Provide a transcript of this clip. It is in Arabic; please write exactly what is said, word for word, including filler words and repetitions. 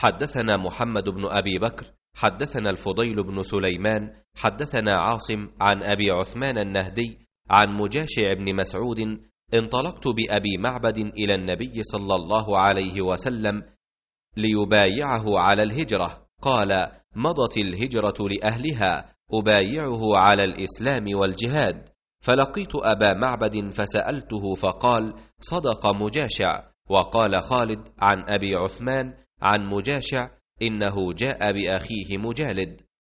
حدثنا محمد بن أبي بكر حدثنا الفضيل بن سليمان حدثنا عاصم عن أبي عثمان النهدي عن مجاشع بن مسعود: انطلقت بأبي معبد إلى النبي صلى الله عليه وسلم ليبايعه على الهجرة، قال: مضت الهجرة لأهلها، أبايعه على الإسلام والجهاد. فلقيت أبا معبد فسألته فقال: صدق مجاشع. وقال خالد عن أبي عثمان عن مجاشع: إنه جاء بأخيه مجالد.